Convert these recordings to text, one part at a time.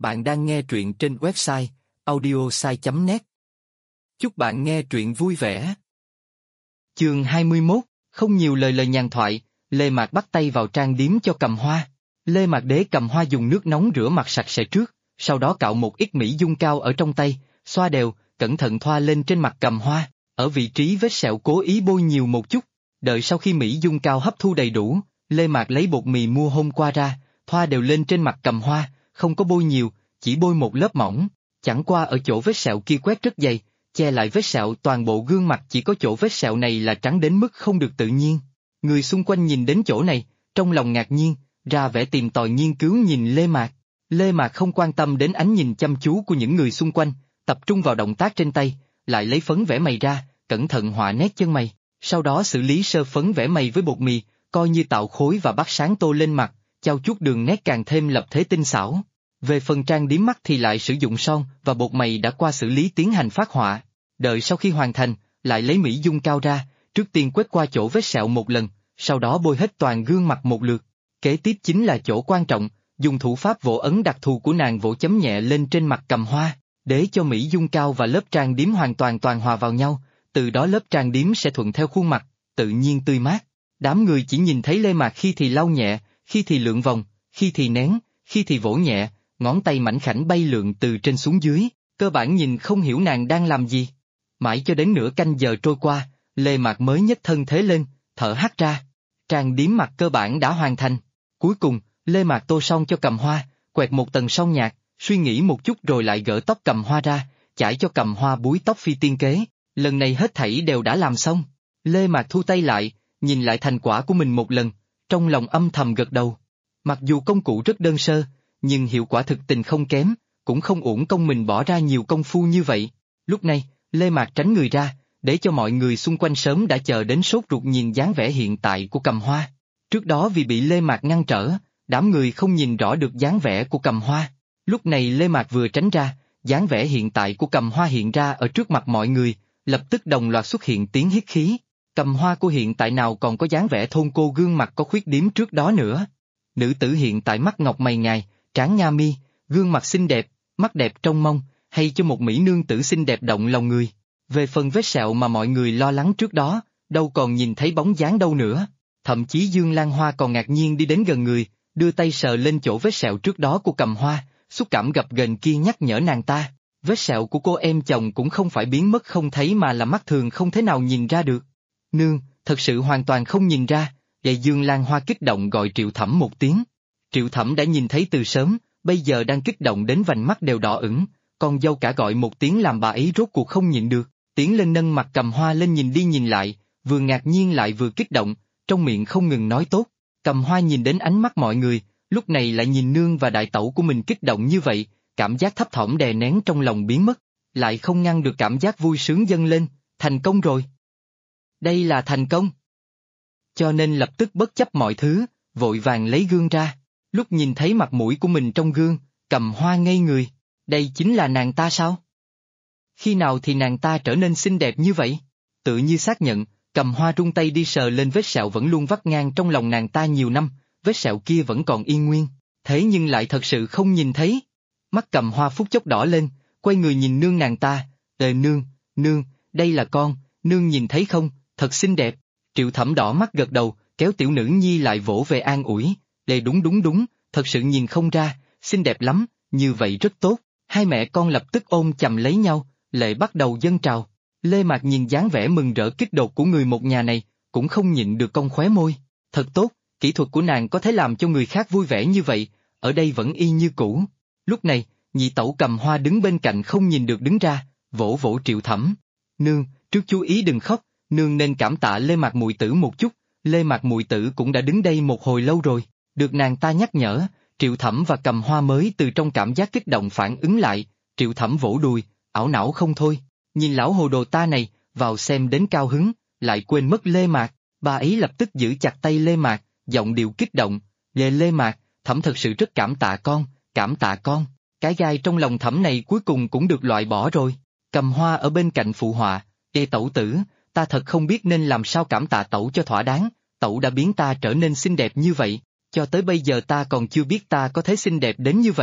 Bạn đang nghe truyện trên website audiosai.net. Chúc bạn nghe truyện vui vẻ. Chương 21, không nhiều lời nhàn thoại, Lê Mạc bắt tay vào trang điểm cho Cầm Hoa. Lê Mạc Đế cầm hoa dùng nước nóng rửa mặt sạch sẽ trước, sau đó cạo một ít mỹ dung cao ở trong tay, xoa đều, cẩn thận thoa lên trên mặt Cầm Hoa, ở vị trí vết sẹo cố ý bôi nhiều một chút. Đợi sau khi mỹ dung cao hấp thu đầy đủ, Lê Mạc lấy bột mì mua hôm qua ra, thoa đều lên trên mặt Cầm Hoa, không có bôi nhiều, chỉ bôi một lớp mỏng, chẳng qua ở chỗ vết sẹo kia quét rất dày, che lại vết sẹo, toàn bộ gương mặt chỉ có chỗ vết sẹo này là trắng đến mức không được tự nhiên. Người xung quanh nhìn đến chỗ này, trong lòng ngạc nhiên, ra vẻ tìm tòi nghiên cứu nhìn Lê Mạc. Lê Mạc không quan tâm đến ánh nhìn chăm chú của những người xung quanh, tập trung vào động tác trên tay, lại lấy phấn vẽ mày ra, cẩn thận họa nét chân mày, sau đó xử lý sơ phấn vẽ mày với bột mì, coi như tạo khối và bắt sáng tô lên mặt, trao chút đường nét càng thêm lập thế tinh xảo. Về phần trang điểm mắt thì lại sử dụng son và bột mày đã qua xử lý tiến hành phác họa. Đợi sau khi hoàn thành, lại lấy mỹ dung cao ra, trước tiên quét qua chỗ vết sẹo một lần, sau đó bôi hết toàn gương mặt một lượt. Kế tiếp chính là chỗ quan trọng, dùng thủ pháp vỗ ấn đặc thù của nàng vỗ chấm nhẹ lên trên mặt Cầm Hoa, để cho mỹ dung cao và lớp trang điểm hoàn toàn hòa vào nhau, từ đó lớp trang điểm sẽ thuận theo khuôn mặt, tự nhiên tươi mát. Đám người chỉ nhìn thấy Lê Mạc khi thì lau nhẹ, khi thì lượn vòng, khi thì nén, khi thì vỗ nhẹ, ngón tay mảnh khảnh bay lượn từ trên xuống dưới, cơ bản nhìn không hiểu nàng đang làm gì. Mãi cho đến nửa canh giờ trôi qua, Lê Mạc mới nhấc thân thế lên, thở hắt ra. Trang điểm mặt cơ bản đã hoàn thành. Cuối cùng, Lê Mạc tô son cho Cầm Hoa, quẹt một tầng son nhạt, suy nghĩ một chút rồi lại gỡ tóc Cầm Hoa ra, chải cho Cầm Hoa búi tóc phi tiên kế. Lần này hết thảy đều đã làm xong. Lê Mạc thu tay lại, nhìn lại thành quả của mình một lần, trong lòng âm thầm gật đầu. Mặc dù công cụ rất đơn sơ, nhưng hiệu quả thực tình không kém, cũng không uổng công mình bỏ ra nhiều công phu như vậy. Lúc này, Lê Mạc tránh người ra, để cho mọi người xung quanh sớm đã chờ đến sốt ruột nhìn dáng vẻ hiện tại của Cầm Hoa. Trước đó vì bị Lê Mạc ngăn trở, đám người không nhìn rõ được dáng vẻ của Cầm Hoa. Lúc này Lê Mạc vừa tránh ra, dáng vẻ hiện tại của Cầm Hoa hiện ra ở trước mặt mọi người, lập tức đồng loạt xuất hiện tiếng hít khí. Cầm Hoa của hiện tại nào còn có dáng vẻ thôn cô gương mặt có khuyết điểm trước đó nữa. Nữ tử hiện tại mắt ngọc mày ngài, trán nga mi, gương mặt xinh đẹp, mắt đẹp trông mong, hay cho một mỹ nương tử xinh đẹp động lòng người. Về phần vết sẹo mà mọi người lo lắng trước đó, đâu còn nhìn thấy bóng dáng đâu nữa. Thậm chí Dương Lan Hoa còn ngạc nhiên đi đến gần người, đưa tay sờ lên chỗ vết sẹo trước đó của Cầm Hoa, xúc cảm gập ghềnh kia nhắc nhở nàng ta. Vết sẹo của cô em chồng cũng không phải biến mất không thấy mà là mắt thường không thể nào nhìn ra được. Nương, thật sự hoàn toàn không nhìn ra. Vậy Dương Lan Hoa kích động gọi Triệu Thẩm một tiếng. Triệu Thẩm đã nhìn thấy từ sớm, bây giờ đang kích động đến vành mắt đều đỏ ửng, con dâu cả gọi một tiếng làm bà ấy rốt cuộc không nhịn được, tiến lên nâng mặt Cầm Hoa lên nhìn đi nhìn lại, vừa ngạc nhiên lại vừa kích động, trong miệng không ngừng nói tốt. Cầm Hoa nhìn đến ánh mắt mọi người, lúc này lại nhìn nương và đại tẩu của mình kích động như vậy, cảm giác thấp thỏm đè nén trong lòng biến mất, lại không ngăn được cảm giác vui sướng dâng lên, thành công rồi. Đây là thành công. Cho nên lập tức bất chấp mọi thứ, vội vàng lấy gương ra. Lúc nhìn thấy mặt mũi của mình trong gương, Cầm Hoa ngây người. Đây chính là nàng ta sao? Khi nào thì nàng ta trở nên xinh đẹp như vậy? Tự như xác nhận, Cầm Hoa rung tay đi sờ lên vết sẹo vẫn luôn vắt ngang trong lòng nàng ta nhiều năm, vết sẹo kia vẫn còn yên nguyên, thế nhưng lại thật sự không nhìn thấy. Mắt Cầm Hoa phút chốc đỏ lên, quay người nhìn nương nàng ta, nương, đây là con, nương nhìn thấy không, thật xinh đẹp. Triệu Thẩm đỏ mắt gật đầu, kéo tiểu nữ nhi lại vỗ về an ủi, đúng, thật sự nhìn không ra, xinh đẹp lắm, như vậy rất tốt. Hai mẹ con lập tức ôm chầm lấy nhau, lệ bắt đầu dâng trào. Lê Mạc nhìn dáng vẻ mừng rỡ kích động của người một nhà này, cũng không nhịn được cong khóe môi. Thật tốt, kỹ thuật của nàng có thể làm cho người khác vui vẻ như vậy, ở đây vẫn y như cũ. Lúc này, nhị tẩu Cầm Hoa đứng bên cạnh không nhìn được đứng ra, vỗ vỗ Triệu Thẩm. Nương, trước chú ý đừng khóc, nương nên cảm tạ Lê Mạc muội tử một chút, Lê Mạc muội tử cũng đã đứng đây một hồi lâu rồi. Được nàng ta nhắc nhở, Triệu Thẩm và Cầm Hoa mới từ trong cảm giác kích động phản ứng lại. Triệu Thẩm vỗ đùi, ảo não không thôi, nhìn lão hồ đồ ta này, vào xem đến cao hứng, lại quên mất Lê Mạc. Bà ấy lập tức giữ chặt tay Lê Mạc, giọng điệu kích động, Lê Mạc, Thẩm thật sự rất cảm tạ con, cảm tạ con. Cái gai trong lòng Thẩm này cuối cùng cũng được loại bỏ rồi. Cầm Hoa ở bên cạnh phụ họa, tẩu tử, ta thật không biết nên làm sao cảm tạ tẩu cho thỏa đáng, tẩu đã biến ta trở nên xinh đẹp như vậy, cho tới bây giờ ta còn chưa biết ta có thấy xinh đẹp đến như vậy.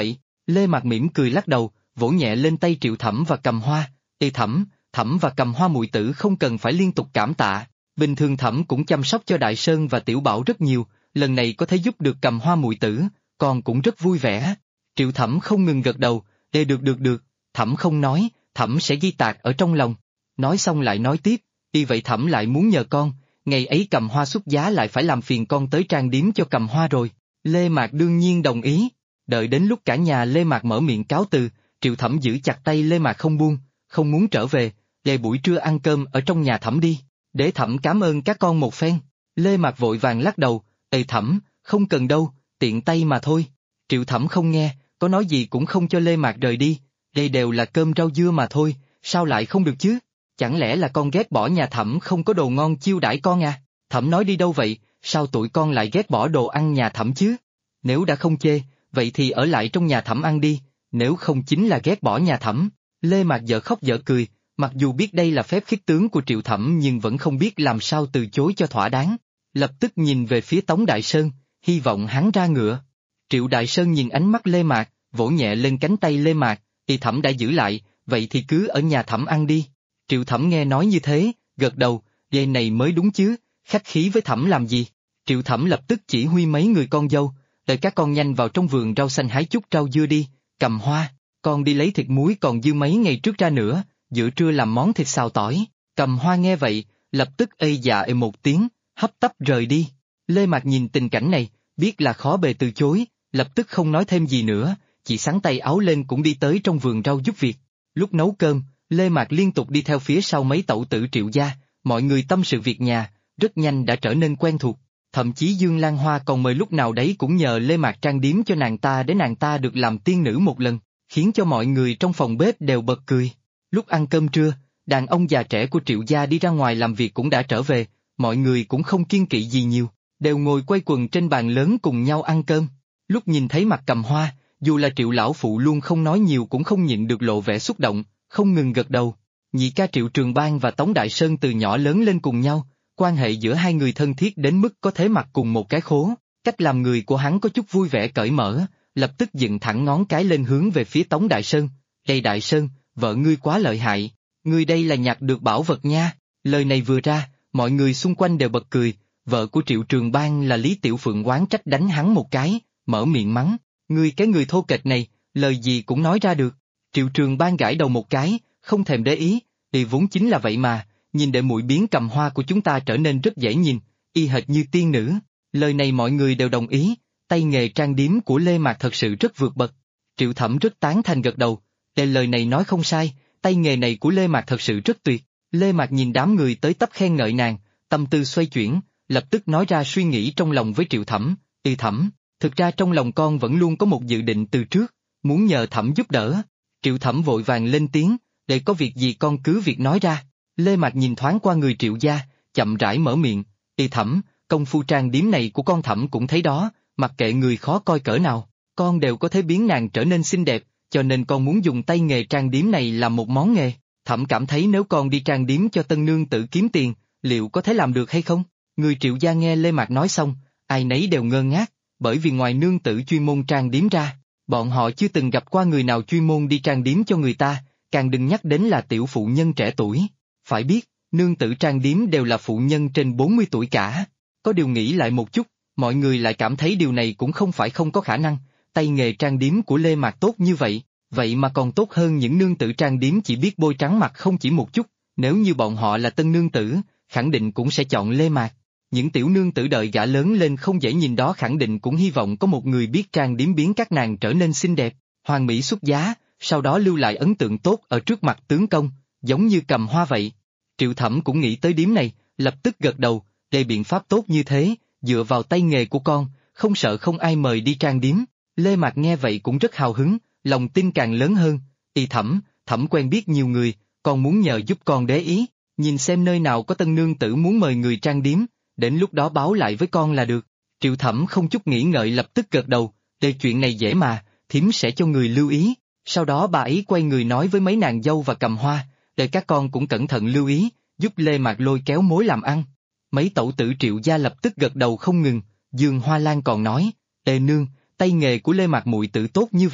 Lê Mạc mỉm cười lắc đầu, vỗ nhẹ lên tay Triệu Thẩm và Cầm Hoa, "Ê Thẩm, Thẩm và Cầm Hoa muội tử không cần phải liên tục cảm tạ, bình thường Thẩm cũng chăm sóc cho Đại Sơn và Tiểu Bảo rất nhiều, lần này có thể giúp được Cầm Hoa muội tử, con cũng rất vui vẻ." Triệu Thẩm không ngừng gật đầu, "Ê được, Thẩm không nói, Thẩm sẽ ghi tạc ở trong lòng." Nói xong lại nói tiếp, "Y vậy Thẩm lại muốn nhờ con, ngày ấy Cầm Hoa xuất giá lại phải làm phiền con tới trang điếm cho Cầm Hoa rồi." Lê Mạc đương nhiên đồng ý. Đợi đến lúc cả nhà Lê Mạc mở miệng cáo từ, Triệu Thẩm giữ chặt tay Lê Mạc không buông, "Không muốn trở về, để buổi trưa ăn cơm ở trong nhà Thẩm đi, để Thẩm cảm ơn các con một phen." Lê Mạc vội vàng lắc đầu, "Ê Thẩm, không cần đâu, tiện tay mà thôi." Triệu Thẩm không nghe, có nói gì cũng không cho Lê Mạc rời đi, "Đây đều là cơm rau dưa mà thôi, sao lại không được chứ? Chẳng lẽ là con ghét bỏ nhà Thẩm không có đồ ngon chiêu đãi con à? Thẩm nói đi đâu vậy, sao tụi con lại ghét bỏ đồ ăn nhà Thẩm chứ? Nếu đã không chê, vậy thì ở lại trong nhà Thẩm ăn đi, nếu không chính là ghét bỏ nhà Thẩm." Lê Mạc dở khóc dở cười, mặc dù biết đây là phép khích tướng của Triệu Thẩm nhưng vẫn không biết làm sao từ chối cho thỏa đáng. Lập tức nhìn về phía Tống Đại Sơn, hy vọng hắn ra ngựa. Triệu Đại Sơn nhìn ánh mắt Lê Mạc, vỗ nhẹ lên cánh tay Lê Mạc, "Thì Thẩm đã giữ lại, vậy thì cứ ở nhà Thẩm ăn đi." Triệu Thẩm nghe nói như thế, gật đầu, "Vậy này mới đúng chứ, khách khí với Thẩm làm gì?" Triệu Thẩm lập tức chỉ huy mấy người con dâu, "Đợi các con nhanh vào trong vườn rau xanh hái chút rau dưa đi, Cầm Hoa, con đi lấy thịt muối còn dư mấy ngày trước ra nữa, giữa trưa làm món thịt xào tỏi." Cầm Hoa nghe vậy, lập tức ây dạ ê một tiếng, hấp tấp rời đi. Lê Mạc nhìn tình cảnh này, biết là khó bề từ chối, lập tức không nói thêm gì nữa, chỉ xắn tay áo lên cũng đi tới trong vườn rau giúp việc. Lúc nấu cơm, Lê Mạc liên tục đi theo phía sau mấy tẩu tử Triệu gia, mọi người tâm sự việc nhà, rất nhanh đã trở nên quen thuộc. Thậm chí Dương Lan Hoa còn mời lúc nào đấy cũng nhờ Lê Mạc trang điếm cho nàng ta để nàng ta được làm tiên nữ một lần, khiến cho mọi người trong phòng bếp đều bật cười. Lúc ăn cơm trưa, đàn ông già trẻ của Triệu gia đi ra ngoài làm việc cũng đã trở về, mọi người cũng không kiêng kỵ gì nhiều, đều ngồi quây quần trên bàn lớn cùng nhau ăn cơm. Lúc nhìn thấy mặt Cầm Hoa, dù là Triệu lão phụ luôn không nói nhiều cũng không nhịn được lộ vẻ xúc động, không ngừng gật đầu. Nhị ca Triệu Trường Bang và Tống Đại Sơn từ nhỏ lớn lên cùng nhau, quan hệ giữa hai người thân thiết đến mức có thể mặc cùng một cái khố, cách làm người của hắn có chút vui vẻ cởi mở, lập tức dựng thẳng ngón cái lên hướng về phía Tống Đại Sơn. "Đây Đại Sơn, vợ ngươi quá lợi hại, ngươi đây là nhặt được bảo vật nha." Lời này vừa ra, mọi người xung quanh đều bật cười, vợ của Triệu Trường Bang là Lý Tiểu Phượng oán trách đánh hắn một cái, mở miệng mắng, "Ngươi cái người thô kệch này, lời gì cũng nói ra được." Triệu Trường Bang gãi đầu một cái, không thèm để ý, "Thì vốn chính là vậy mà, nhìn đệ muội biến Cầm Hoa của chúng ta trở nên rất dễ nhìn, y hệt như tiên nữ." Lời này mọi người đều đồng ý, tay nghề trang điểm của Lê Mạc thật sự rất vượt bậc. Triệu Thẩm rất tán thành gật đầu, lời này nói không sai, tay nghề này của Lê Mạc thật sự rất tuyệt." Lê Mạc nhìn đám người tới tấp khen ngợi nàng, tâm tư xoay chuyển, lập tức nói ra suy nghĩ trong lòng với Triệu Thẩm, Thẩm, thực ra trong lòng con vẫn luôn có một dự định từ trước, muốn nhờ Thẩm giúp đỡ." Triệu Thẩm vội vàng lên tiếng, "Để có việc gì con cứ việc nói ra." Lê Mạc nhìn thoáng qua người Triệu gia, chậm rãi mở miệng, Thẩm, công phu trang điểm này của con Thẩm cũng thấy đó, mặc kệ người khó coi cỡ nào, con đều có thể biến nàng trở nên xinh đẹp, cho nên con muốn dùng tay nghề trang điểm này làm một món nghề. Thẩm cảm thấy nếu con đi trang điểm cho tân nương tự kiếm tiền, liệu có thể làm được hay không?" Người Triệu gia nghe Lê Mạc nói xong, ai nấy đều ngơ ngác, bởi vì ngoài nương tử chuyên môn trang điểm ra, bọn họ chưa từng gặp qua người nào chuyên môn đi trang điểm cho người ta, càng đừng nhắc đến là tiểu phụ nhân trẻ tuổi. Phải biết, nương tử trang điểm đều là phụ nhân trên 40 tuổi cả. Có điều nghĩ lại một chút, mọi người lại cảm thấy điều này cũng không phải không có khả năng, tay nghề trang điểm của Lê Mạc tốt như vậy, vậy mà còn tốt hơn những nương tử trang điểm chỉ biết bôi trắng mặt không chỉ một chút, nếu như bọn họ là tân nương tử, khẳng định cũng sẽ chọn Lê Mạc. Những tiểu nương tử đợi gã lớn lên không dễ nhìn đó khẳng định cũng hy vọng có một người biết trang điểm biến các nàng trở nên xinh đẹp, hoàn mỹ xuất giá, sau đó lưu lại ấn tượng tốt ở trước mặt tướng công, giống như Cầm Hoa vậy. Triệu Thẩm cũng nghĩ tới điểm này, lập tức gật đầu, "Đây biện pháp tốt như thế, dựa vào tay nghề của con, không sợ không ai mời đi trang điểm." Lê Mạc nghe vậy cũng rất hào hứng, lòng tin càng lớn hơn, Thẩm, Thẩm quen biết nhiều người, con muốn nhờ giúp con để ý, nhìn xem nơi nào có tân nương tử muốn mời người trang điểm, đến lúc đó báo lại với con là được." Triệu Thẩm không chút nghĩ ngợi lập tức gật đầu, "Đây chuyện này dễ mà, thím sẽ cho người lưu ý." Sau đó bà ấy quay người nói với mấy nàng dâu và Cầm Hoa, "Để các con cũng cẩn thận lưu ý, giúp Lê Mạc lôi kéo mối làm ăn." Mấy tẩu tử Triệu gia lập tức gật đầu không ngừng, Dương Hoa Lan còn nói, "Ê nương, tay nghề của Lê Mạc muội tử tốt như vậy,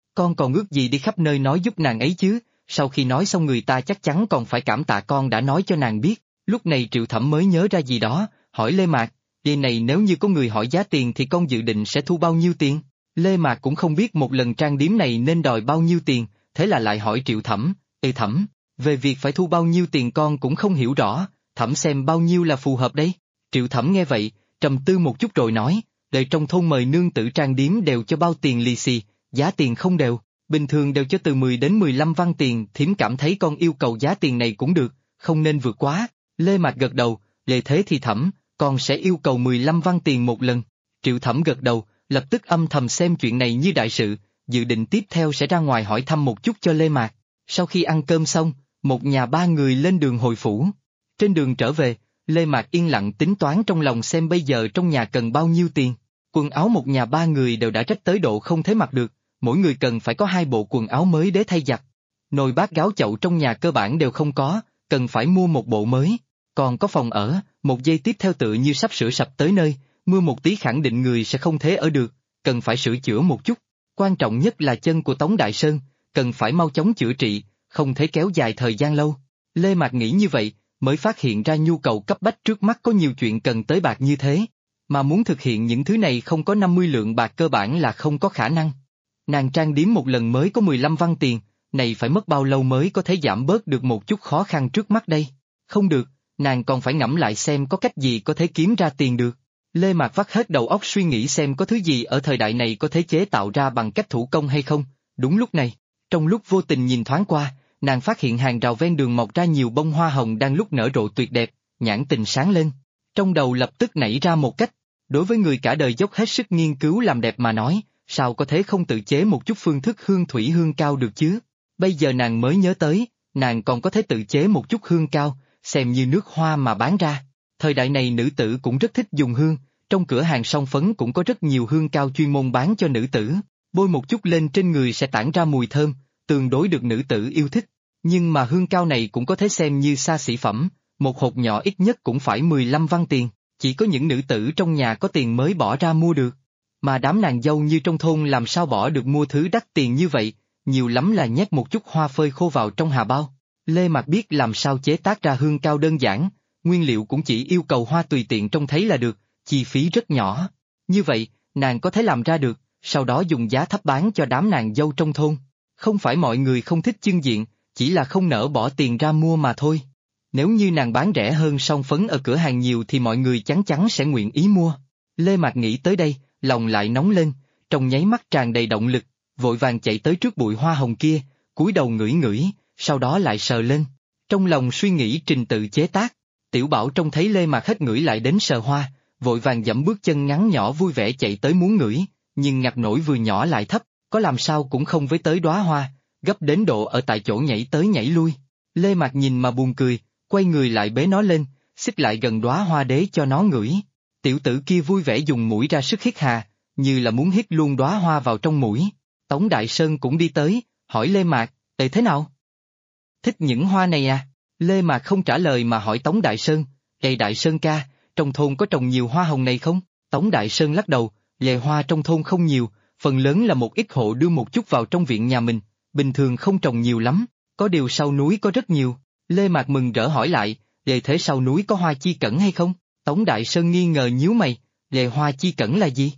Con còn ước gì đi khắp nơi nói giúp nàng ấy chứ, sau khi nói xong người ta chắc chắn còn phải cảm tạ con đã nói cho nàng biết. Lúc này Triệu Thẩm mới nhớ ra gì đó, hỏi Lê Mạc, vậy này nếu như có người hỏi giá tiền thì con dự định sẽ thu bao nhiêu tiền? Lê Mạc cũng không biết một lần trang điểm này nên đòi bao nhiêu tiền, thế là lại hỏi Triệu Thẩm, Ê Thẩm, về việc phải thu bao nhiêu tiền con cũng không hiểu rõ, Thẩm xem bao nhiêu là phù hợp đấy. Triệu Thẩm nghe vậy, trầm tư một chút rồi nói, đời trong thôn mời nương tử trang điểm đều cho bao tiền lì xì, giá tiền không đều, bình thường đều cho từ 10 đến 15 văn tiền, thím cảm thấy con yêu cầu giá tiền này cũng được, không nên vượt quá. Lê Mạc gật đầu, lệ thế thì Thẩm, con sẽ yêu cầu 15 văn tiền một lần. Triệu Thẩm gật đầu, lập tức âm thầm xem chuyện này như đại sự, dự định tiếp theo sẽ ra ngoài hỏi thăm một chút cho Lê Mạc. Sau khi ăn cơm xong, một nhà ba người lên đường hồi phủ. Trên đường trở về, Lê Mạc yên lặng tính toán trong lòng xem bây giờ trong nhà cần bao nhiêu tiền. Quần áo một nhà ba người đều đã rách tới độ không thể mặc được, mỗi người cần phải có 2 bộ quần áo mới để thay giặt. Nồi bát gáo chậu trong nhà cơ bản đều không có, cần phải mua một bộ mới. Còn có phòng ở, một giây tiếp theo tựa như sắp sửa sập tới nơi, mưa một tí khẳng định người sẽ không thể ở được, cần phải sửa chữa một chút. Quan trọng nhất là chân của Tống Đại Sơn, cần phải mau chóng chữa trị, không thể kéo dài thời gian lâu. Lê Mạc nghĩ như vậy, mới phát hiện ra nhu cầu cấp bách trước mắt có nhiều chuyện cần tới bạc như thế. Mà muốn thực hiện những thứ này không có 50 lượng bạc cơ bản là không có khả năng. Nàng trang điểm một lần mới có 15 văn tiền, này phải mất bao lâu mới có thể giảm bớt được một chút khó khăn trước mắt đây? Không được, nàng còn phải ngẫm lại xem có cách gì có thể kiếm ra tiền được. Lê Mạc vắt hết đầu óc suy nghĩ xem có thứ gì ở thời đại này có thể chế tạo ra bằng cách thủ công hay không. Đúng lúc này, trong lúc vô tình nhìn thoáng qua, nàng phát hiện hàng rào ven đường mọc ra nhiều bông hoa hồng đang lúc nở rộ tuyệt đẹp, nhãn tình sáng lên. Trong đầu lập tức nảy ra một cách, đối với người cả đời dốc hết sức nghiên cứu làm đẹp mà nói, sao có thể không tự chế một chút phương thức hương thủy hương cao được chứ? Bây giờ nàng mới nhớ tới, nàng còn có thể tự chế một chút hương cao, xem như nước hoa mà bán ra. Thời đại này nữ tử cũng rất thích dùng hương, trong cửa hàng song phấn cũng có rất nhiều hương cao chuyên môn bán cho nữ tử, bôi một chút lên trên người sẽ tản ra mùi thơm, tương đối được nữ tử yêu thích. Nhưng mà hương cao này cũng có thể xem như xa xỉ phẩm, một hộp nhỏ ít nhất cũng phải 15 văn tiền, chỉ có những nữ tử trong nhà có tiền mới bỏ ra mua được. Mà đám nàng dâu như trong thôn làm sao bỏ được mua thứ đắt tiền như vậy, nhiều lắm là nhét một chút hoa phơi khô vào trong hà bao. Lê Mạc biết làm sao chế tác ra hương cao đơn giản, nguyên liệu cũng chỉ yêu cầu hoa tùy tiện trông thấy là được, chi phí rất nhỏ. Như vậy, nàng có thể làm ra được, sau đó dùng giá thấp bán cho đám nàng dâu trong thôn. Không phải mọi người không thích chưng diện, chỉ là không nỡ bỏ tiền ra mua mà thôi. Nếu như nàng bán rẻ hơn son phấn ở cửa hàng nhiều thì mọi người chắn chắn sẽ nguyện ý mua. Lê Mạc nghĩ tới đây, lòng lại nóng lên, trong nháy mắt tràn đầy động lực, vội vàng chạy tới trước bụi hoa hồng kia, cúi đầu ngửi ngửi, sau đó lại sờ lên. Trong lòng suy nghĩ trình tự chế tác, Tiểu Bảo trông thấy Lê Mạc hết ngửi lại đến sờ hoa, vội vàng dẫm bước chân ngắn nhỏ vui vẻ chạy tới muốn ngửi, nhưng ngặt nổi vừa nhỏ lại thấp, có làm sao cũng không với tới đóa hoa, gấp đến độ ở tại chỗ nhảy tới nhảy lui. Lê Mạc nhìn mà buồn cười, quay người lại bế nó lên, xích lại gần đóa hoa đế cho nó ngửi. Tiểu tử kia vui vẻ dùng mũi ra sức hít hà, như là muốn hít luôn đóa hoa vào trong mũi. Tống Đại Sơn cũng đi tới, hỏi Lê Mạc, thế nào? Thích những hoa này à? Lê Mạc không trả lời mà hỏi Tống Đại Sơn, Đại Sơn ca, trong thôn có trồng nhiều hoa hồng này không? Tống Đại Sơn lắc đầu, hoa trong thôn không nhiều, phần lớn là một ít hộ đưa một chút vào trong viện nhà mình, bình thường không trồng nhiều lắm, có điều sau núi có rất nhiều. Lê Mạc mừng rỡ hỏi lại, thế sau núi có hoa chi cẩn hay không? Tống Đại Sơn nghi ngờ nhíu mày, hoa chi cẩn là gì?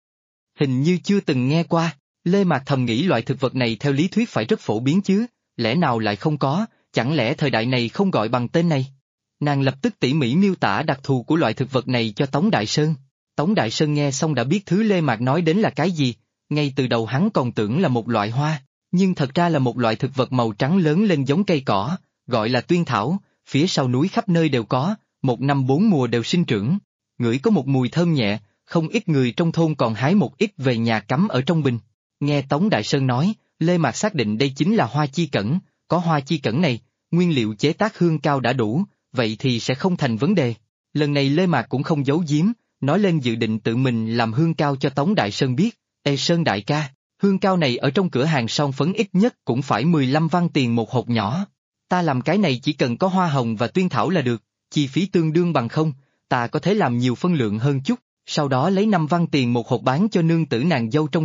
Hình như chưa từng nghe qua. Lê Mạc thầm nghĩ loại thực vật này theo lý thuyết phải rất phổ biến chứ, lẽ nào lại không có, chẳng lẽ thời đại này không gọi bằng tên này? Nàng lập tức tỉ mỉ miêu tả đặc thù của loại thực vật này cho Tống Đại Sơn. Tống Đại Sơn nghe xong đã biết thứ Lê Mạc nói đến là cái gì, ngay từ đầu hắn còn tưởng là một loại hoa, nhưng thật ra là một loại thực vật màu trắng lớn lên giống cây cỏ, gọi là tuyên thảo, phía sau núi khắp nơi đều có, một năm 4 mùa đều sinh trưởng. Ngửi có một mùi thơm nhẹ, không ít người trong thôn còn hái một ít về nhà cắm ở trong bình. Nghe Tống Đại Sơn nói, Lê Mạc xác định đây chính là hoa chi cẩn, có hoa chi cẩn này, nguyên liệu chế tác hương cao đã đủ, vậy thì sẽ không thành vấn đề. Lần này Lê Mạc cũng không giấu giếm, nói lên dự định tự mình làm hương cao cho Tống Đại Sơn biết. Sơn đại ca, hương cao này ở trong cửa hàng son phấn ít nhất cũng phải 15 văn tiền một hộp nhỏ. Ta làm cái này chỉ cần có hoa hồng và tuyên thảo là được, chi phí tương đương bằng không, ta có thể làm nhiều phân lượng hơn chút, sau đó lấy 5 văn tiền một hộp bán cho nương tử nàng dâu trong thôn,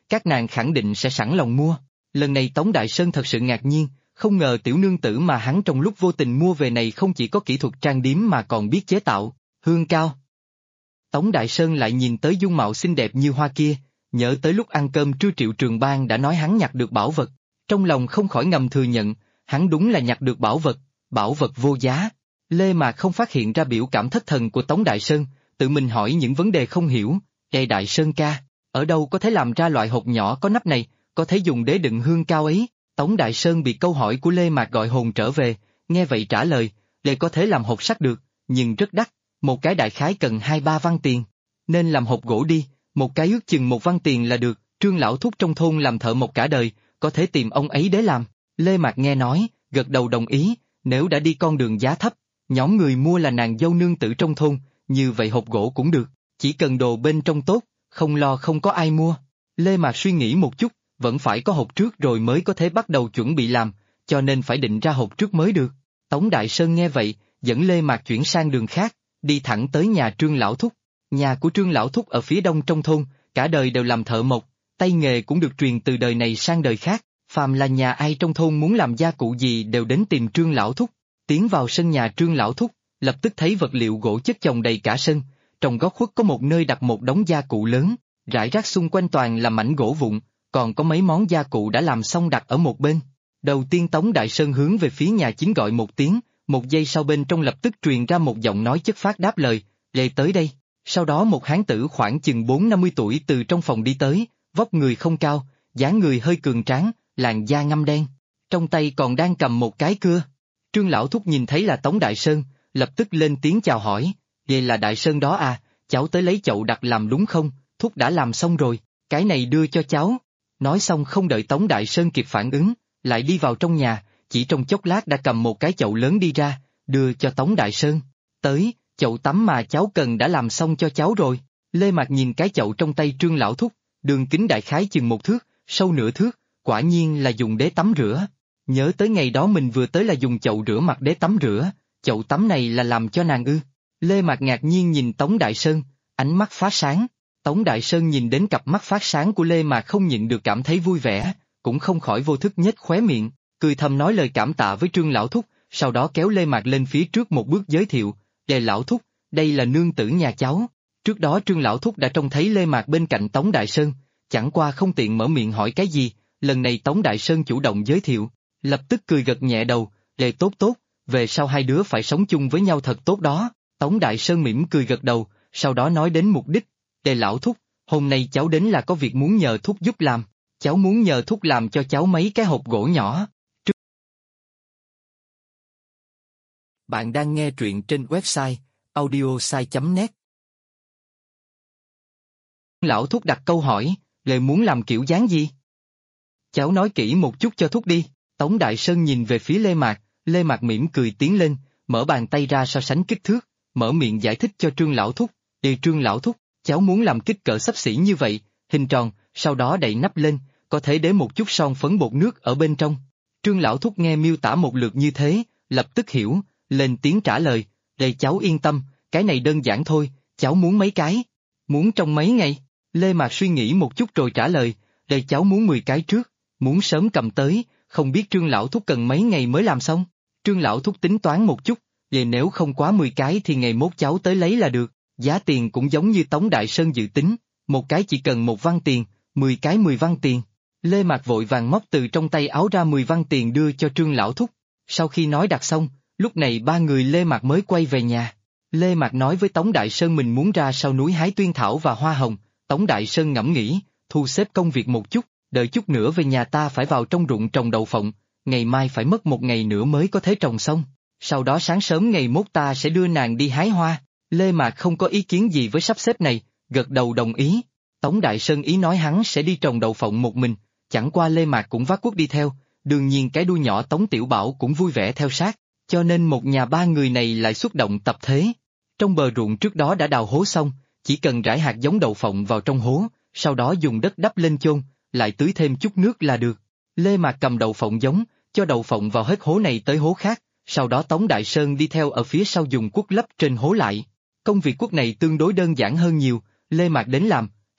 các nàng khẳng định sẽ sẵn lòng mua. Lần này Tống Đại Sơn thật sự ngạc nhiên, không ngờ tiểu nương tử mà hắn trong lúc vô tình mua về này không chỉ có kỹ thuật trang điểm mà còn biết chế tạo, hương cao. Tống Đại Sơn lại nhìn tới dung mạo xinh đẹp như hoa kia, nhớ tới lúc ăn cơm trưa Triệu Trường Bang đã nói hắn nhặt được bảo vật, trong lòng không khỏi ngầm thừa nhận, hắn đúng là nhặt được bảo vật vô giá. Lê Mạc không phát hiện ra biểu cảm thất thần của Tống Đại Sơn, tự mình hỏi những vấn đề không hiểu, Đại Sơn ca, ở đâu có thể làm ra loại hộp nhỏ có nắp này, có thể dùng để đựng hương cao ấy? Tống Đại Sơn bị câu hỏi của Lê Mạc gọi hồn trở về, nghe vậy trả lời, Lê có thể làm hộp sắt được, nhưng rất đắt, một cái đại khái cần 2-3 văn tiền, nên làm hộp gỗ đi, một cái ước chừng 1 văn tiền là được, Trương lão thúc trong thôn làm thợ mộc cả đời, có thể tìm ông ấy để làm. Lê Mạc nghe nói, gật đầu đồng ý, nếu đã đi con đường giá thấp, nhóm người mua là nàng dâu nương tử trong thôn, như vậy hộp gỗ cũng được, chỉ cần đồ bên trong tốt, không lo không có ai mua. Lê Mạc suy nghĩ một chút, vẫn phải có hộp trước rồi mới có thể bắt đầu chuẩn bị làm, cho nên phải định ra hộp trước mới được. Tống Đại Sơn nghe vậy, dẫn Lê Mạc chuyển sang đường khác, đi thẳng tới nhà Trương lão thúc. Nhà của Trương lão thúc ở phía đông trong thôn, cả đời đều làm thợ mộc, tay nghề cũng được truyền từ đời này sang đời khác, phàm là nhà ai trong thôn muốn làm gia cụ gì đều đến tìm Trương lão thúc. Tiến vào sân nhà Trương lão thúc, lập tức thấy vật liệu gỗ chất chồng đầy cả sân, trong góc khuất có một nơi đặt một đống gia cụ lớn, rải rác xung quanh toàn là mảnh gỗ vụn, còn có mấy món gia cụ đã làm xong đặt ở một bên. Đầu tiên Tống Đại Sơn hướng về phía nhà chính gọi một tiếng, một giây sau bên trong lập tức truyền ra một giọng nói chất phác đáp lời, Lê tới đây. Sau đó một hán tử khoảng chừng 40-50 tuổi từ trong phòng đi tới, vóc người không cao, dáng người hơi cường tráng, làn da ngăm đen, trong tay còn đang cầm một cái cưa. Trương lão thúc nhìn thấy là Tống Đại Sơn, lập tức lên tiếng chào hỏi, vậy là Đại Sơn đó à, cháu tới lấy chậu đặt làm đúng không, thúc đã làm xong rồi, cái này đưa cho cháu. Nói xong không đợi Tống Đại Sơn kịp phản ứng, lại đi vào trong nhà, chỉ trong chốc lát đã cầm một cái chậu lớn đi ra, đưa cho Tống Đại Sơn. Tới, chậu tắm mà cháu cần đã làm xong cho cháu rồi. Lê Mạc nhìn cái chậu trong tay Trương lão thúc, đường kính đại khái chừng 1 thước, sâu nửa thước, quả nhiên là dùng để tắm rửa. Nhớ tới ngày đó mình vừa tới là dùng chậu rửa mặt để tắm rửa, chậu tắm này là làm cho nàng ư. Lê Mạc ngạc nhiên nhìn Tống Đại Sơn, ánh mắt phát sáng. Tống Đại Sơn nhìn đến cặp mắt phát sáng của Lê Mạc không nhịn được cảm thấy vui vẻ, cũng không khỏi vô thức nhếch khóe miệng, cười thầm nói lời cảm tạ với Trương lão thúc, sau đó kéo Lê Mạc lên phía trước một bước giới thiệu, Lê lão thúc, đây là nương tử nhà cháu. Trước đó Trương lão thúc đã trông thấy Lê Mạc bên cạnh Tống Đại Sơn, chẳng qua không tiện mở miệng hỏi cái gì, lần này Tống Đại Sơn chủ động giới thiệu, lập tức cười gật nhẹ đầu, Lê tốt tốt, về sau hai đứa phải sống chung với nhau thật tốt đó. Tống Đại Sơn mỉm cười gật đầu, sau đó nói đến mục đích, Lê lão thúc, hôm nay cháu đến là có việc muốn nhờ thúc giúp làm, cháu muốn nhờ thúc làm cho cháu mấy cái hộp gỗ nhỏ. Bạn đang nghe truyện trên website audiosai.net. Lão thúc đặt câu hỏi, Lê muốn làm kiểu dáng gì? Cháu nói kỹ một chút cho thúc đi. Tống Đại Sơn nhìn về phía Lê Mạc mỉm cười tiến lên, mở bàn tay ra so sánh kích thước, mở miệng giải thích cho Trương lão thúc, Trương lão thúc, cháu muốn làm kích cỡ xấp xỉ như vậy, hình tròn, sau đó đậy nắp lên, có thể để một chút son phấn bột nước ở bên trong. Trương lão thúc nghe miêu tả một lượt như thế, lập tức hiểu, lên tiếng trả lời, cháu yên tâm, cái này đơn giản thôi, cháu muốn mấy cái? Muốn trong mấy ngày? Lê Mạc suy nghĩ một chút rồi trả lời, cháu muốn 10 cái trước, muốn sớm cầm tới, không biết Trương lão thúc cần mấy ngày mới làm xong. Trương lão thúc tính toán một chút, nếu không quá 10 cái thì ngày mốt cháu tới lấy là được, giá tiền cũng giống như Tống Đại Sơn dự tính, một cái chỉ cần 1 văn tiền, 10 cái 10 văn tiền. Lê Mạc vội vàng móc từ trong tay áo ra 10 văn tiền đưa cho Trương lão thúc. Sau khi nói đặt xong, lúc này ba người Lê Mạc mới quay về nhà. Lê Mạc nói với Tống Đại Sơn mình muốn ra sau núi hái tuyên thảo và hoa hồng, Tống Đại Sơn ngẫm nghĩ, thu xếp công việc một chút, đợi chút nữa về nhà ta phải vào trong ruộng trồng đậu phộng, ngày mai phải mất 1 ngày nữa mới có thể trồng xong, sau đó sáng sớm ngày mốt ta sẽ đưa nàng đi hái hoa. Lê Mạc không có ý kiến gì với sắp xếp này, gật đầu đồng ý. Tống Đại Sơn ý nói hắn sẽ đi trồng đậu phộng một mình, chẳng qua Lê Mạc cũng vác cuốc đi theo, đương nhiên cái đuôi nhỏ Tống Tiểu Bảo cũng vui vẻ theo sát, cho nên một nhà ba người này lại xuất động tập thế. Trong bờ ruộng trước đó đã đào hố xong, chỉ cần rải hạt giống đậu phộng vào trong hố, sau đó dùng đất đắp lên chôn, lại tưới thêm chút nước là được. Lê Mạc cầm đậu phộng giống, cho đậu phộng vào hết hố này tới hố khác, sau đó Tống Đại Sơn đi theo ở phía sau dùng cuốc lấp trên hố lại. Công việc cuốc này tương đối đơn giản hơn nhiều, Lê Mạc đến làm,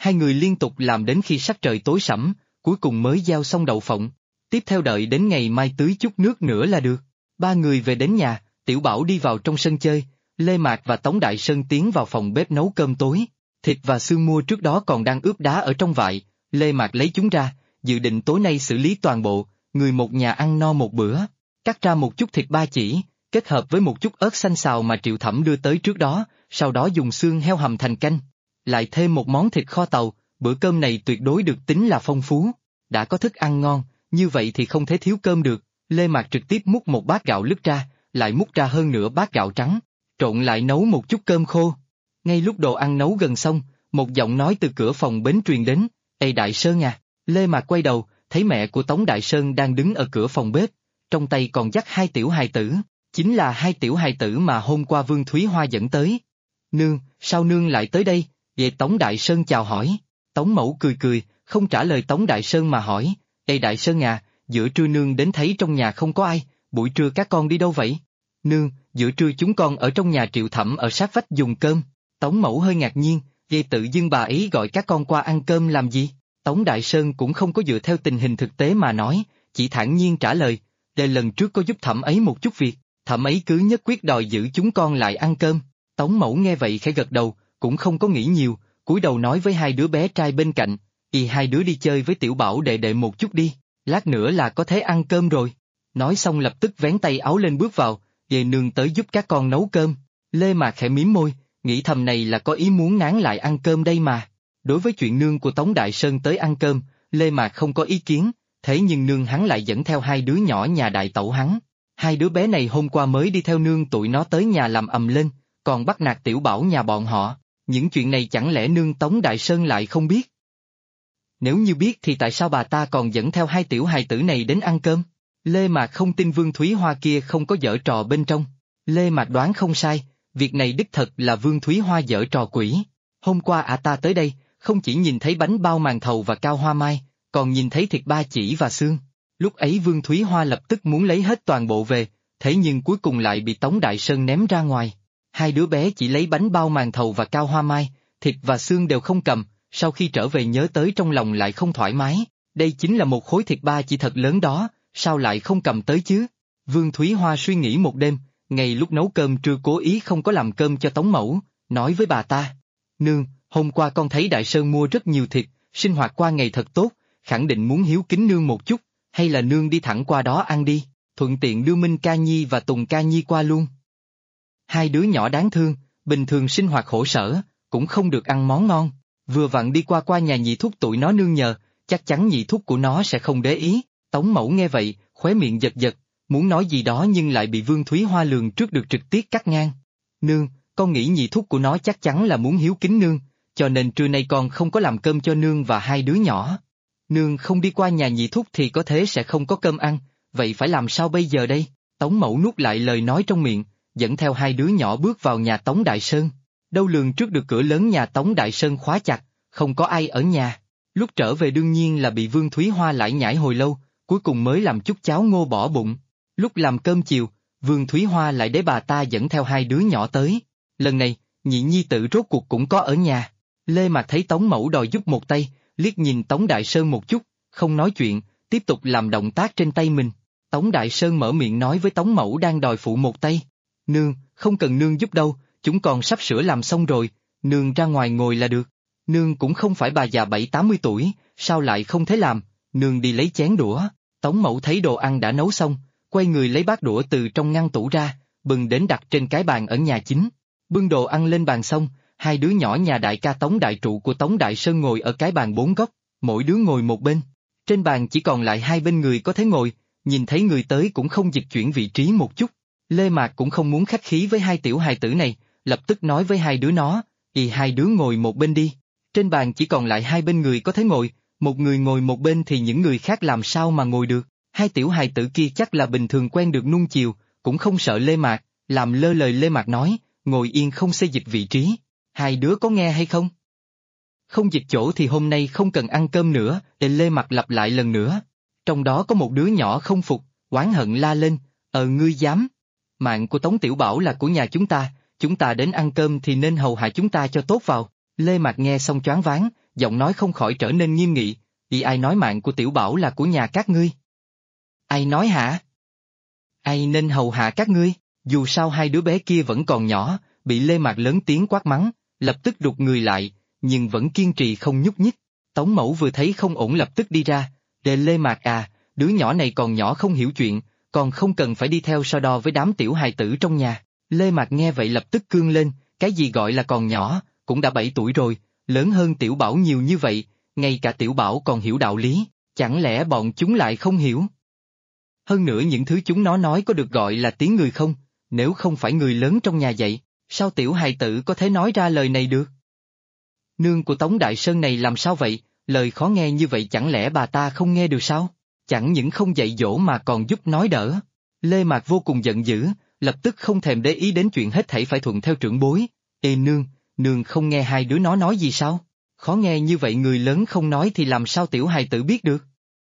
Hai người liên tục làm đến khi sắc trời tối sẫm, cuối cùng mới giao xong đậu phộng. Tiếp theo đợi đến ngày mai tưới chút nước nữa là được. Ba người về đến nhà, Tiểu Bảo đi vào trong sân chơi, Lê Mạc và Tống Đại Sơn tiến vào phòng bếp nấu cơm tối. Thịt và xương mua trước đó còn đang ướp đá ở trong vại, Lê Mạc lấy chúng ra, dự định tối nay xử lý toàn bộ, người một nhà ăn no một bữa. Cắt ra một chút thịt ba chỉ, kết hợp với một chút ớt xanh xào mà Triệu Thẩm đưa tới trước đó, sau đó dùng xương heo hầm thành canh. Lại thêm một món thịt kho tàu, bữa cơm này tuyệt đối được tính là phong phú. Đã có thức ăn ngon, như vậy thì không thể thiếu cơm được. Lê Mạc trực tiếp múc một bát gạo lứt ra, lại múc ra hơn nửa bát gạo trắng, trộn lại nấu một chút cơm khô. Ngay lúc đồ ăn nấu gần xong, một giọng nói từ cửa phòng bếp truyền đến, "Ê Đại Sơn à!" Lê Mạc quay đầu, thấy mẹ của Tống Đại Sơn đang đứng ở cửa phòng bếp, trong tay còn dắt hai tiểu hài tử, chính là hai tiểu hài tử mà hôm qua Vương Thúy Hoa dẫn tới. "Nương, sao nương lại tới đây?" Về Tống Đại Sơn chào hỏi. Tống Mẫu cười cười, không trả lời Tống Đại Sơn mà hỏi, "Ê Đại Sơn à, giữa trưa nương đến thấy trong nhà không có ai, buổi trưa các con đi đâu vậy?" "Nương, giữa trưa chúng con ở trong nhà Triệu Thẩm ở sát vách dùng cơm." Tống Mẫu hơi ngạc nhiên, "Vậy tự dưng bà ấy gọi các con qua ăn cơm làm gì?" Tống Đại Sơn cũng không có dựa theo tình hình thực tế mà nói, chỉ thản nhiên trả lời, "Để lần trước có giúp Thẩm ấy một chút việc, Thẩm ấy cứ nhất quyết đòi giữ chúng con lại ăn cơm." Tống Mẫu nghe vậy khẽ gật đầu, cũng không có nghĩ nhiều, cúi đầu nói với hai đứa bé trai bên cạnh, hai đứa đi chơi với Tiểu Bảo đệ đệ một chút đi, lát nữa là có thể ăn cơm rồi." Nói xong lập tức vén tay áo lên bước vào, "Về nương tới giúp các con nấu cơm." Lê Mạc khẽ mím môi, nghĩ thầm này là có ý muốn nán lại ăn cơm đây mà. Đối với chuyện nương của Tống Đại Sơn tới ăn cơm, Lê Mạc không có ý kiến, thế nhưng nương hắn lại dẫn theo hai đứa nhỏ nhà đại tẩu hắn. Hai đứa bé này hôm qua mới đi theo nương tụi nó tới nhà làm ầm lên, còn bắt nạt Tiểu Bảo nhà bọn họ, những chuyện này chẳng lẽ nương Tống Đại Sơn lại không biết? Nếu như biết thì tại sao bà ta còn dẫn theo hai tiểu hài tử này đến ăn cơm? Lê Mạc không tin Vương Thúy Hoa kia không có giở trò bên trong. Lê Mạc đoán không sai, việc này đích thật là Vương Thúy Hoa giở trò quỷ. Hôm qua ta tới đây, không chỉ nhìn thấy bánh bao màn thầu và cao hoa mai, còn nhìn thấy thịt ba chỉ và xương. Lúc ấy Vương Thúy Hoa lập tức muốn lấy hết toàn bộ về, thế nhưng cuối cùng lại bị Tống Đại Sơn ném ra ngoài. Hai đứa bé chỉ lấy bánh bao màn thầu và cao hoa mai, thịt và xương đều không cầm, sau khi trở về nhớ tới trong lòng lại không thoải mái. Đây chính là một khối thịt ba chỉ thật lớn đó, sao lại không cầm tới chứ? Vương Thúy Hoa suy nghĩ một đêm, ngay lúc nấu cơm trưa cố ý không có làm cơm cho Tống Mẫu, nói với bà ta, "Nương, hôm qua con thấy Đại Sơn mua rất nhiều thịt, sinh hoạt qua ngày thật tốt, khẳng định muốn hiếu kính nương một chút, hay là nương đi thẳng qua đó ăn đi, thuận tiện đưa Minh Ca Nhi và Tùng Ca Nhi qua luôn." Hai đứa nhỏ đáng thương, bình thường sinh hoạt khổ sở, cũng không được ăn món ngon, vừa vặn đi qua nhà nhị thúc tụi nó nương nhờ, chắc chắn nhị thúc của nó sẽ không để ý. Tống Mẫu nghe vậy, khóe miệng giật giật, muốn nói gì đó nhưng lại bị Vương Thúy Hoa lường trước được trực tiếp cắt ngang. "Nương, con nghĩ nhị thúc của nó chắc chắn là muốn hiếu kính nương, cho nên trưa nay con không có làm cơm cho nương và hai đứa nhỏ. Nương không đi qua nhà nhị thúc thì có thể sẽ không có cơm ăn, vậy phải làm sao bây giờ đây?" Tống Mẫu nuốt lại lời nói trong miệng, dẫn theo hai đứa nhỏ bước vào nhà Tống Đại Sơn. Đâu lường trước được cửa lớn nhà Tống Đại Sơn khóa chặt, không có ai ở nhà. Lúc trở về đương nhiên là bị Vương Thúy Hoa lải nhải hồi lâu, cuối cùng mới làm chút cháo ngô bỏ bụng. Lúc làm cơm chiều, Vương Thúy Hoa lại để bà ta dẫn theo hai đứa nhỏ tới. Lần này, nhị nhi tử rốt cuộc cũng có ở nhà. Lê Mạc thấy Tống Mẫu đòi giúp một tay, liếc nhìn Tống Đại Sơn một chút, không nói chuyện, tiếp tục làm động tác trên tay mình. Tống Đại Sơn mở miệng nói với Tống Mẫu đang đòi phụ một tay, "Nương, không cần nương giúp đâu, chúng còn sắp sửa làm xong rồi, nương ra ngoài ngồi là được. Nương cũng không phải bà già 70-80 tuổi, sao lại không thể làm, nương đi lấy chén đũa." Tống Mẫu thấy đồ ăn đã nấu xong, quay người lấy bát đũa từ trong ngăn tủ ra, bưng đến đặt trên cái bàn ở nhà chính. Bưng đồ ăn lên bàn xong, hai đứa nhỏ nhà đại ca Tống Đại Trụ của Tống Đại Sơn ngồi ở cái bàn bốn góc, mỗi đứa ngồi một bên. Trên bàn chỉ còn lại hai bên người có thể ngồi, nhìn thấy người tới cũng không dịch chuyển vị trí một chút. Lê Mạc cũng không muốn khách khí với hai tiểu hài tử này, lập tức nói với hai đứa nó, hai đứa ngồi một bên đi. Trên bàn chỉ còn lại hai bên người có thể ngồi, một người ngồi một bên thì những người khác làm sao mà ngồi được. Hai tiểu hài tử kia chắc là bình thường quen được nuông chiều, cũng không sợ Lê Mạc, làm lơ lời Lê Mạc nói, ngồi yên không xê dịch vị trí. Hai đứa có nghe hay không? Không dịch chỗ thì hôm nay không cần ăn cơm nữa, để Lê Mạc lặp lại lần nữa. Trong đó có một đứa nhỏ không phục, oán hận la lên, ngươi dám. Mạng của Tống Tiểu Bảo là của nhà chúng ta đến ăn cơm thì nên hầu hạ chúng ta cho tốt vào. Lê Mạc nghe xong choáng váng, giọng nói không khỏi trở nên nghiêm nghị, "Ý ai nói mạng của Tiểu Bảo là của nhà các ngươi?" "Ai nói hả? Ai nên hầu hạ các ngươi?" Dù sao hai đứa bé kia vẫn còn nhỏ, bị Lê Mạc lớn tiếng quát mắng, lập tức rụt người lại, nhưng vẫn kiên trì không nhúc nhích. Tống Mẫu vừa thấy không ổn lập tức đi ra, "Đề Lê Mạc à, đứa nhỏ này còn nhỏ không hiểu chuyện, còn không cần phải đi theo so đo với đám tiểu hài tử trong nhà." Lê Mạc nghe vậy lập tức cương lên, cái gì gọi là còn nhỏ, cũng đã 7 tuổi rồi, lớn hơn Tiểu Bảo nhiều như vậy, ngay cả Tiểu Bảo còn hiểu đạo lý, chẳng lẽ bọn chúng lại không hiểu? Hơn nữa những thứ chúng nó nói có được gọi là tiếng người không? Nếu không phải người lớn trong nhà dạy, sao tiểu hài tử có thể nói ra lời này được? Nương của Tống Đại Sơn này làm sao vậy, lời khó nghe như vậy chẳng lẽ bà ta không nghe được sao? Chẳng những không dạy dỗ mà còn giúp nói đỡ. Lê Mạc vô cùng giận dữ, lập tức không thèm để ý đến chuyện hết thảy phải thuận theo trưởng bối. Ê nương, nương không nghe hai đứa nó nói gì sao? Khó nghe như vậy người lớn không nói thì làm sao tiểu hài tử biết được?